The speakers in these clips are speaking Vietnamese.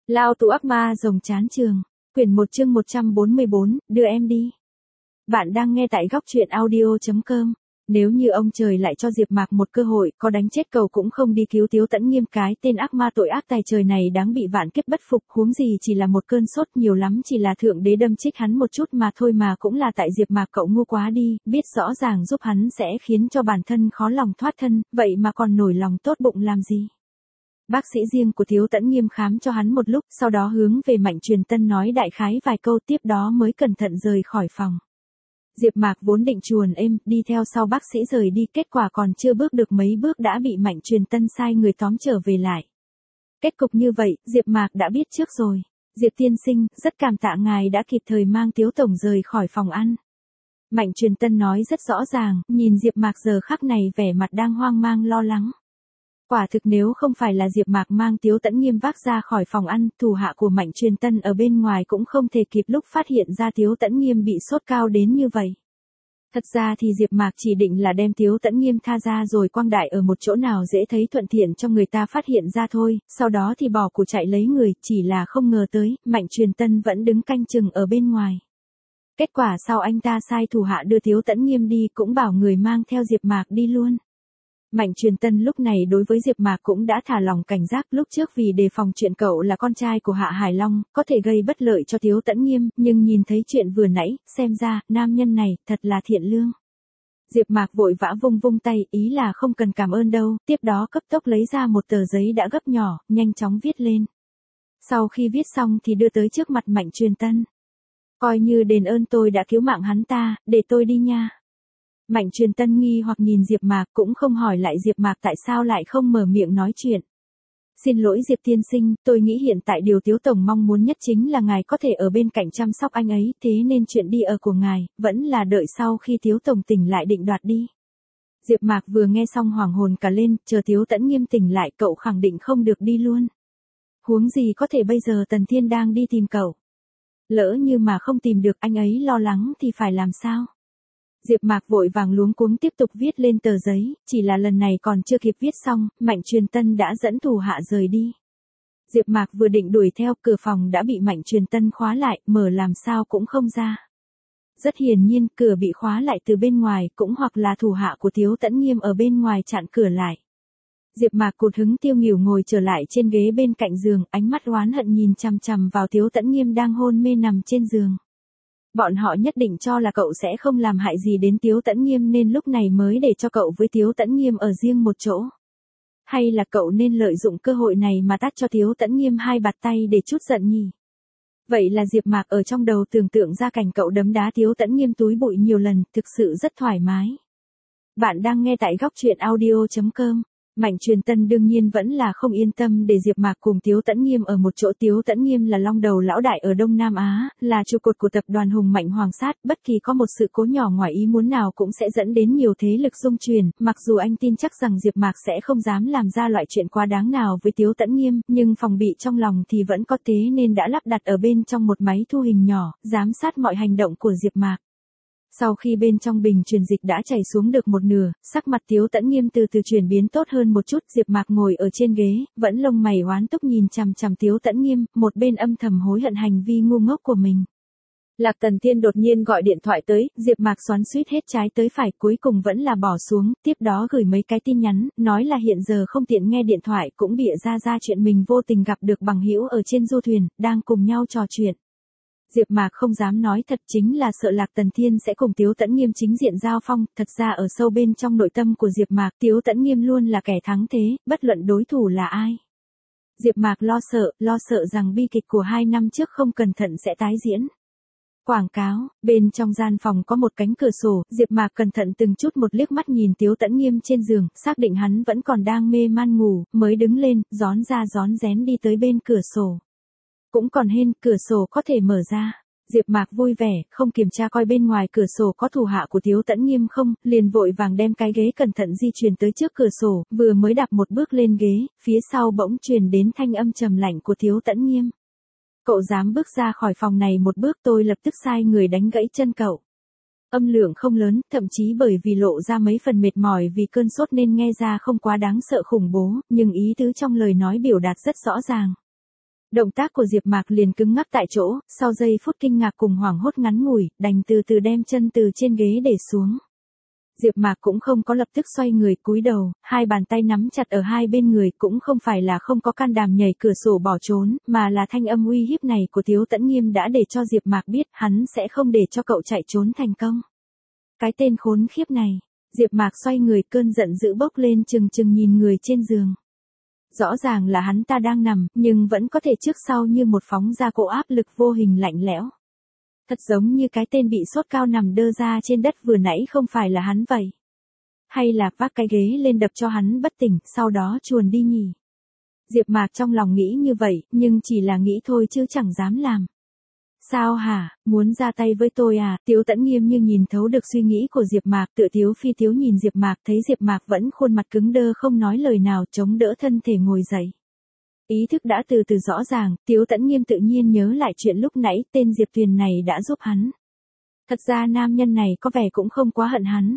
Lao tù ác ma rồng chán trường. Quyển 1 chương 144, đưa em đi. Bạn đang nghe tại góc truyện audio.com. Nếu như ông trời lại cho Diệp Mạc một cơ hội, có đánh chết cầu cũng không đi cứu Tiếu Tẫn Nghiêm, cái tên ác ma tội ác tài trời này đáng bị vạn kiếp bất phục, huống gì chỉ là một cơn sốt, nhiều lắm chỉ là thượng đế đâm chích hắn một chút mà thôi, mà cũng là tại Diệp Mạc cậu ngu quá đi, biết rõ ràng giúp hắn sẽ khiến cho bản thân khó lòng thoát thân, vậy mà còn nổi lòng tốt bụng làm gì. Bác sĩ riêng của Tiếu Tẫn Nghiêm khám cho hắn một lúc, sau đó hướng về Mạnh Truyền Tân nói đại khái vài câu, tiếp đó mới cẩn thận rời khỏi phòng. Diệp Mạc vốn định chuồn êm, đi theo sau bác sĩ rời đi, kết quả còn chưa bước được mấy bước đã bị Mạnh Truyền Tân sai người tóm trở về lại. Kết cục như vậy, Diệp Mạc đã biết trước rồi. Diệp tiên sinh, rất cảm tạ ngài đã kịp thời mang Tiếu tổng rời khỏi phòng ăn. Mạnh Truyền Tân nói rất rõ ràng, nhìn Diệp Mạc giờ khắc này vẻ mặt đang hoang mang lo lắng. Quả thực nếu không phải là Diệp Mạc mang Tiếu Tẫn Nghiêm vác ra khỏi phòng ăn, thủ hạ của Mạnh Truyền Tân ở bên ngoài cũng không thể kịp lúc phát hiện ra Tiếu Tẫn Nghiêm bị sốt cao đến như vậy. Thật ra thì Diệp Mạc chỉ định là đem Tiếu Tẫn Nghiêm tha ra rồi quang đại ở một chỗ nào dễ thấy thuận tiện cho người ta phát hiện ra thôi, sau đó thì bỏ cuộc chạy lấy người, chỉ là không ngờ tới, Mạnh Truyền Tân vẫn đứng canh chừng ở bên ngoài. Kết quả sau anh ta sai thủ hạ đưa Tiếu Tẫn Nghiêm đi, cũng bảo người mang theo Diệp Mạc đi luôn. Mạnh Truyền Tân lúc này đối với Diệp Mạc cũng đã thả lòng cảnh giác, lúc trước vì đề phòng chuyện cậu là con trai của Hạ Hải Long, có thể gây bất lợi cho Tiếu Tẫn Nghiêm, nhưng nhìn thấy chuyện vừa nãy, xem ra, nam nhân này, thật là thiện lương. Diệp Mạc vội vã vung vung tay, ý là không cần cảm ơn đâu, tiếp đó cấp tốc lấy ra một tờ giấy đã gấp nhỏ, nhanh chóng viết lên. Sau khi viết xong thì đưa tới trước mặt Mạnh Truyền Tân. Coi như đền ơn tôi đã cứu mạng hắn ta, để tôi đi nha. Mạnh Truyền Tân nghi hoặc nhìn Diệp Mạc, cũng không hỏi lại Diệp Mạc tại sao lại không mở miệng nói chuyện. Xin lỗi Diệp tiên sinh, tôi nghĩ hiện tại điều Tiếu tổng mong muốn nhất chính là ngài có thể ở bên cạnh chăm sóc anh ấy, thế nên chuyện đi ở của ngài, vẫn là đợi sau khi Tiếu tổng tỉnh lại định đoạt đi. Diệp Mạc vừa nghe xong hoảng hồn cả lên, chờ Tiếu Tẫn Nghiêm tỉnh lại cậu khẳng định không được đi luôn. Huống gì có thể bây giờ Tần Thiên đang đi tìm cậu. Lỡ như mà không tìm được anh ấy lo lắng thì phải làm sao? Diệp Mạc vội vàng luống cuống tiếp tục viết lên tờ giấy, chỉ là lần này còn chưa kịp viết xong, Mạnh Truyền Tân đã dẫn thủ hạ rời đi. Diệp Mạc vừa định đuổi theo, cửa phòng đã bị Mạnh Truyền Tân khóa lại, mở làm sao cũng không ra. Rất hiển nhiên, cửa bị khóa lại từ bên ngoài, cũng hoặc là thủ hạ của Tiếu Tẫn Nghiêm ở bên ngoài chặn cửa lại. Diệp Mạc cụt hứng tiêu nghỉu ngồi trở lại trên ghế bên cạnh giường, ánh mắt oán hận nhìn chằm chằm vào Tiếu Tẫn Nghiêm đang hôn mê nằm trên giường. Bọn họ nhất định cho là cậu sẽ không làm hại gì đến Tiếu Tẫn Nghiêm nên lúc này mới để cho cậu với Tiếu Tẫn Nghiêm ở riêng một chỗ. Hay là cậu nên lợi dụng cơ hội này mà tát cho Tiếu Tẫn Nghiêm hai bạt tay để trút giận nhỉ? Vậy là Diệp Mạc ở trong đầu tưởng tượng ra cảnh cậu đấm đá Tiếu Tẫn Nghiêm túi bụi nhiều lần, thực sự rất thoải mái. Bạn đang nghe tại góc truyện audio.com. Mạnh Truyền Tân đương nhiên vẫn là không yên tâm để Diệp Mạc cùng Tiếu Tẫn Nghiêm ở một chỗ. Tiếu Tẫn Nghiêm là long đầu lão đại ở Đông Nam Á, là trụ cột của tập đoàn Hùng Mạnh Hoàng Sát, bất kỳ có một sự cố nhỏ ngoài ý muốn nào cũng sẽ dẫn đến nhiều thế lực xung truyền, mặc dù anh tin chắc rằng Diệp Mạc sẽ không dám làm ra loại chuyện quá đáng nào với Tiếu Tẫn Nghiêm, nhưng phòng bị trong lòng thì vẫn có, thế nên đã lắp đặt ở bên trong một máy thu hình nhỏ, giám sát mọi hành động của Diệp Mạc. Sau khi bên trong bình truyền dịch đã chảy xuống được một nửa, sắc mặt Tiếu Tẫn Nghiêm từ từ chuyển biến tốt hơn một chút, Diệp Mạc ngồi ở trên ghế, vẫn lông mày oán túc nhìn chằm chằm Tiếu Tẫn Nghiêm, một bên âm thầm hối hận hành vi ngu ngốc của mình. Lạc Tần Thiên đột nhiên gọi điện thoại tới, Diệp Mạc xoắn xuýt hết trái tới phải, cuối cùng vẫn là bỏ xuống, tiếp đó gửi mấy cái tin nhắn, nói là hiện giờ không tiện nghe điện thoại, cũng bịa ra chuyện mình vô tình gặp được bằng hữu ở trên du thuyền, đang cùng nhau trò chuyện. Diệp Mạc không dám nói thật, chính là sợ Lạc Tần Thiên sẽ cùng Tiếu Tẫn Nghiêm chính diện giao phong, thật ra ở sâu bên trong nội tâm của Diệp Mạc, Tiếu Tẫn Nghiêm luôn là kẻ thắng thế, bất luận đối thủ là ai. Diệp Mạc lo sợ rằng bi kịch của 2 năm trước không cẩn thận sẽ tái diễn. Quảng cáo, bên trong gian phòng có một cánh cửa sổ, Diệp Mạc cẩn thận từng chút một liếc mắt nhìn Tiếu Tẫn Nghiêm trên giường, xác định hắn vẫn còn đang mê man ngủ, mới đứng lên, rón ra rón rén đi tới bên cửa sổ. Cũng còn hên, cửa sổ có thể mở ra. Diệp Mạc vui vẻ, không kiểm tra coi bên ngoài cửa sổ có thủ hạ của Tiếu Tẫn Nghiêm không, liền vội vàng đem cái ghế cẩn thận di chuyển tới trước cửa sổ, vừa mới đạp một bước lên ghế, phía sau bỗng truyền đến thanh âm trầm lạnh của Tiếu Tẫn Nghiêm. Cậu dám bước ra khỏi phòng này một bước tôi lập tức sai người đánh gãy chân cậu. Âm lượng không lớn, thậm chí bởi vì lộ ra mấy phần mệt mỏi vì cơn sốt nên nghe ra không quá đáng sợ khủng bố, nhưng ý tứ trong lời nói biểu đạt rất rõ ràng. Động tác của Diệp Mạc liền cứng ngắc tại chỗ, sau giây phút kinh ngạc cùng hoảng hốt ngắn ngủi, đành từ từ đem chân từ trên ghế để xuống. Diệp Mạc cũng không có lập tức xoay người cúi đầu, hai bàn tay nắm chặt ở hai bên người, cũng không phải là không có can đảm nhảy cửa sổ bỏ trốn, mà là thanh âm uy hiếp này của Tiếu Tẫn Nghiêm đã để cho Diệp Mạc biết hắn sẽ không để cho cậu chạy trốn thành công. Cái tên khốn khiếp này, Diệp Mạc xoay người, cơn giận dữ bốc lên, trừng trừng nhìn người trên giường. Rõ ràng là hắn ta đang nằm, nhưng vẫn có thể trước sau như một phóng ra cỗ áp lực vô hình lạnh lẽo. Thật giống như cái tên bị sốt cao nằm đơ ra trên đất vừa nãy không phải là hắn vậy. Hay là vác cái ghế lên đập cho hắn bất tỉnh, sau đó chuồn đi nhỉ? Diệp Mạc trong lòng nghĩ như vậy, nhưng chỉ là nghĩ thôi chứ chẳng dám làm. Sao hả, muốn ra tay với tôi à? Tiếu Tẫn Nghiêm như nhìn thấu được suy nghĩ của Diệp Mạc, tựa tiếu phi tiếu nhìn Diệp Mạc, thấy Diệp Mạc vẫn khuôn mặt cứng đơ không nói lời nào, chống đỡ thân thể ngồi dậy. Ý thức đã từ từ rõ ràng, Tiếu Tẫn Nghiêm tự nhiên nhớ lại chuyện lúc nãy, tên Diệp Tuyền này đã giúp hắn. Thật ra nam nhân này có vẻ cũng không quá hận hắn.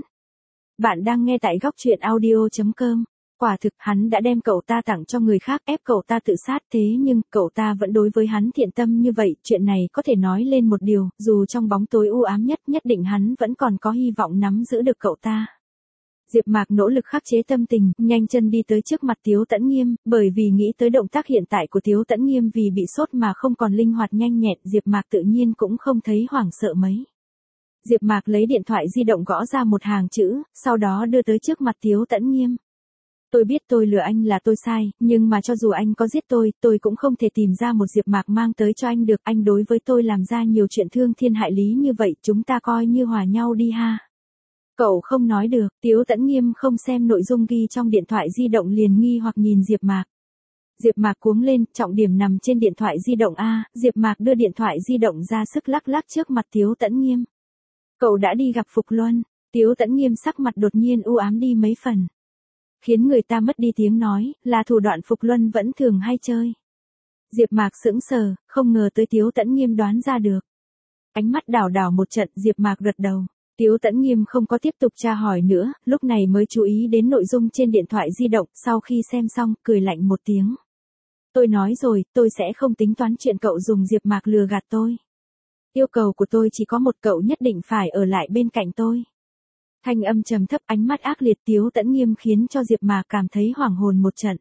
Bạn đang nghe tại góc truyện audio.com. Quả thực hắn đã đem cậu ta tặng cho người khác, ép cậu ta tự sát, thế nhưng cậu ta vẫn đối với hắn thiện tâm như vậy. Chuyện này có thể nói lên một điều, dù trong bóng tối u ám nhất, nhất định hắn vẫn còn có hy vọng nắm giữ được cậu ta. Diệp Mạc nỗ lực khắc chế tâm tình, nhanh chân đi tới trước mặt Tiếu Tẫn Nghiêm, bởi vì nghĩ tới động tác hiện tại của Tiếu Tẫn Nghiêm vì bị sốt mà không còn linh hoạt nhanh nhẹn, Diệp Mạc tự nhiên cũng không thấy hoảng sợ mấy. Diệp Mạc lấy điện thoại di động gõ ra một hàng chữ, sau đó đưa tới trước mặt Tiếu Tẫn Nghiêm. Tôi biết tôi lừa anh là tôi sai, nhưng mà cho dù anh có giết tôi cũng không thể tìm ra một Diệp Mạc mang tới cho anh được, anh đối với tôi làm ra nhiều chuyện thương thiên hại lý như vậy, chúng ta coi như hòa nhau đi ha. Cậu không nói được, Tiếu Tẫn Nghiêm không xem nội dung ghi trong điện thoại di động liền nghi hoặc nhìn Diệp Mạc. Diệp Mạc cuống lên, trọng điểm nằm trên điện thoại di động a, Diệp Mạc đưa điện thoại di động ra sức lắc lắc trước mặt Tiếu Tẫn Nghiêm. Cậu đã đi gặp Phục Luân, Tiếu Tẫn Nghiêm sắc mặt đột nhiên u ám đi mấy phần. Khiến người ta mất đi tiếng nói, là thủ đoạn Phục Luân vẫn thường hay chơi. Diệp Mạc sững sờ, không ngờ tới Tiếu Tẫn Nghiêm đoán ra được. Ánh mắt đảo đảo một trận, Diệp Mạc gật đầu. Tiếu Tẫn Nghiêm không có tiếp tục tra hỏi nữa, lúc này mới chú ý đến nội dung trên điện thoại di động, sau khi xem xong, cười lạnh một tiếng. Tôi nói rồi, tôi sẽ không tính toán chuyện cậu dùng Diệp Mạc lừa gạt tôi. Yêu cầu của tôi chỉ có một, cậu nhất định phải ở lại bên cạnh tôi. Thanh âm trầm thấp, ánh mắt ác liệt Tiếu Tẫn Nghiêm khiến cho Diệp Mạc cảm thấy hoảng hồn một trận.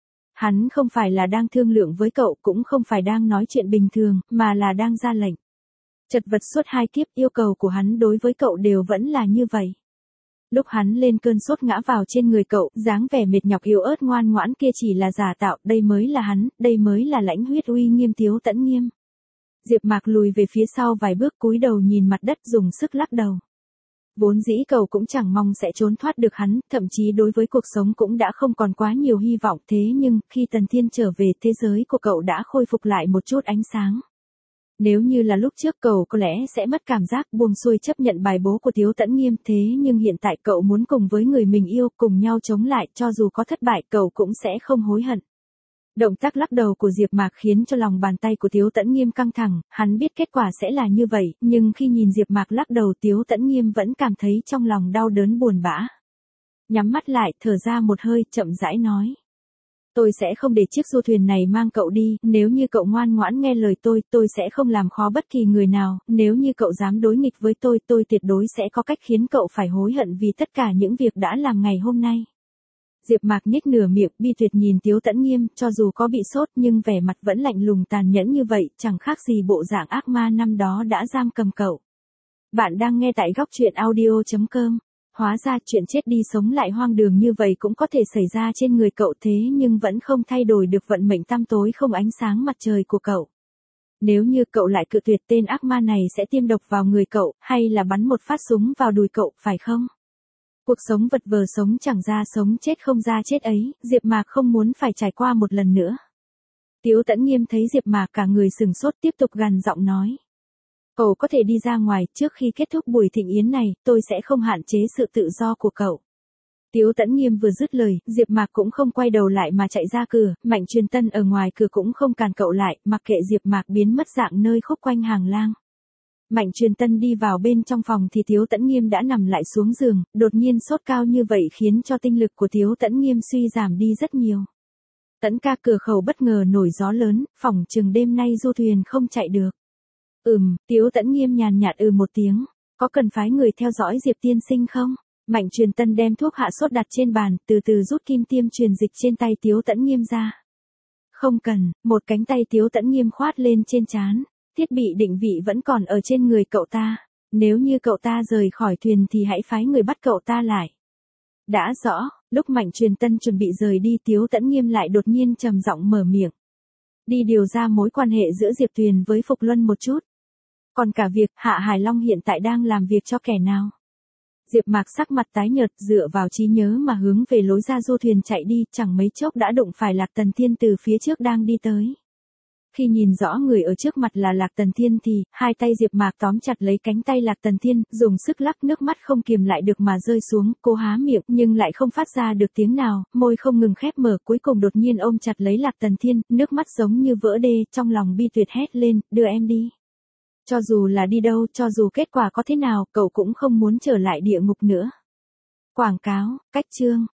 Hắn không phải là đang thương lượng với cậu, cũng không phải đang nói chuyện bình thường, mà là đang ra lệnh. Chật vật suốt 2 kiếp, yêu cầu của hắn đối với cậu đều vẫn là như vậy. Lúc hắn lên cơn sốt ngã vào trên người cậu, dáng vẻ mệt nhọc yếu ớt ngoan ngoãn kia chỉ là giả tạo, đây mới là hắn, đây mới là lãnh huyết uy nghiêm Tiếu Tẫn Nghiêm. Diệp Mạc lùi về phía sau vài bước, cúi đầu nhìn mặt đất dùng sức lắc đầu. Vốn dĩ cậu cũng chẳng mong sẽ trốn thoát được hắn, thậm chí đối với cuộc sống cũng đã không còn quá nhiều hy vọng, thế nhưng, khi Tần Thiên trở về, thế giới của cậu đã khôi phục lại một chút ánh sáng. Nếu như là lúc trước cậu có lẽ sẽ mất cảm giác, buông xuôi chấp nhận bài bố của Tiếu Tẫn Nghiêm, thế nhưng hiện tại cậu muốn cùng với người mình yêu, cùng nhau chống lại, cho dù có thất bại, cậu cũng sẽ không hối hận. Động tác lắc đầu của Diệp Mạc khiến cho lòng bàn tay của Tiếu Tẫn Nghiêm căng thẳng, hắn biết kết quả sẽ là như vậy, nhưng khi nhìn Diệp Mạc lắc đầu, Tiếu Tẫn Nghiêm vẫn cảm thấy trong lòng đau đớn buồn bã. Nhắm mắt lại, thở ra một hơi, chậm rãi nói. Tôi sẽ không để chiếc du thuyền này mang cậu đi, nếu như cậu ngoan ngoãn nghe lời tôi sẽ không làm khó bất kỳ người nào, nếu như cậu dám đối nghịch với tôi tuyệt đối sẽ có cách khiến cậu phải hối hận vì tất cả những việc đã làm ngày hôm nay. Diệp Mạc nhếch nửa miệng, bi tuyệt nhìn Tiếu Tẫn Nghiêm, cho dù có bị sốt nhưng vẻ mặt vẫn lạnh lùng tàn nhẫn như vậy, chẳng khác gì bộ dạng ác ma năm đó đã giam cầm cậu. Bạn đang nghe tại góc truyện audio.com. Hóa ra chuyện chết đi sống lại hoang đường như vậy cũng có thể xảy ra trên người cậu, thế nhưng vẫn không thay đổi được vận mệnh tăm tối không ánh sáng mặt trời của cậu. Nếu như cậu lại cự tuyệt, tên ác ma này sẽ tiêm độc vào người cậu, hay là bắn một phát súng vào đùi cậu, phải không? Cuộc sống vật vờ sống chẳng ra sống, chết không ra chết ấy, Diệp Mạc không muốn phải trải qua một lần nữa. Tiếu Tẫn Nghiêm thấy Diệp Mạc cả người sừng sốt, tiếp tục gằn giọng nói. Cậu có thể đi ra ngoài, trước khi kết thúc buổi thịnh yến này, tôi sẽ không hạn chế sự tự do của cậu. Tiếu Tẫn Nghiêm vừa dứt lời, Diệp Mạc cũng không quay đầu lại mà chạy ra cửa, Mạnh Truyền Tân ở ngoài cửa cũng không cản cậu lại, mặc kệ Diệp Mạc biến mất dạng nơi khúc quanh hàng lang. Mạnh Truyền Tân đi vào bên trong phòng thì Tiếu Tẫn Nghiêm đã nằm lại xuống giường, đột nhiên sốt cao như vậy khiến cho tinh lực của Tiếu Tẫn Nghiêm suy giảm đi rất nhiều. Tẫn ca cửa khẩu bất ngờ nổi gió lớn, phỏng chừng đêm nay du thuyền không chạy được. Tiếu Tẫn Nghiêm nhàn nhạt một tiếng. Có cần phái người theo dõi Diệp tiên sinh không? Mạnh Truyền Tân đem thuốc hạ sốt đặt trên bàn, từ từ rút kim tiêm truyền dịch trên tay Tiếu Tẫn Nghiêm ra. Không cần, một cánh tay Tiếu Tẫn Nghiêm khoát lên trên trán. Thiết bị định vị vẫn còn ở trên người cậu ta. Nếu như cậu ta rời khỏi thuyền thì hãy phái người bắt cậu ta lại. Đã rõ, lúc Mạnh Truyền Tân chuẩn bị rời đi Tiếu Tẫn Nghiêm lại đột nhiên trầm giọng mở miệng. Đi điều ra mối quan hệ giữa Diệp Tuyền với Phục Luân một chút. Còn cả việc Hạ Hải Long hiện tại đang làm việc cho kẻ nào? Diệp Mạc sắc mặt tái nhợt dựa vào trí nhớ mà hướng về lối ra du thuyền chạy đi, chẳng mấy chốc đã đụng phải Lạc Tần Thiên từ phía trước đang đi tới. Khi nhìn rõ người ở trước mặt là Lạc Tần Thiên thì, hai tay Diệp Mạc tóm chặt lấy cánh tay Lạc Tần Thiên, dùng sức lắc, nước mắt không kiềm lại được mà rơi xuống, cô há miệng nhưng lại không phát ra được tiếng nào, môi không ngừng khép mở, cuối cùng đột nhiên ôm chặt lấy Lạc Tần Thiên, nước mắt giống như vỡ đê, trong lòng bi tuyệt hét lên, đưa em đi. Cho dù là đi đâu, cho dù kết quả có thế nào, cậu cũng không muốn trở lại địa ngục nữa. Quảng cáo, cách chương.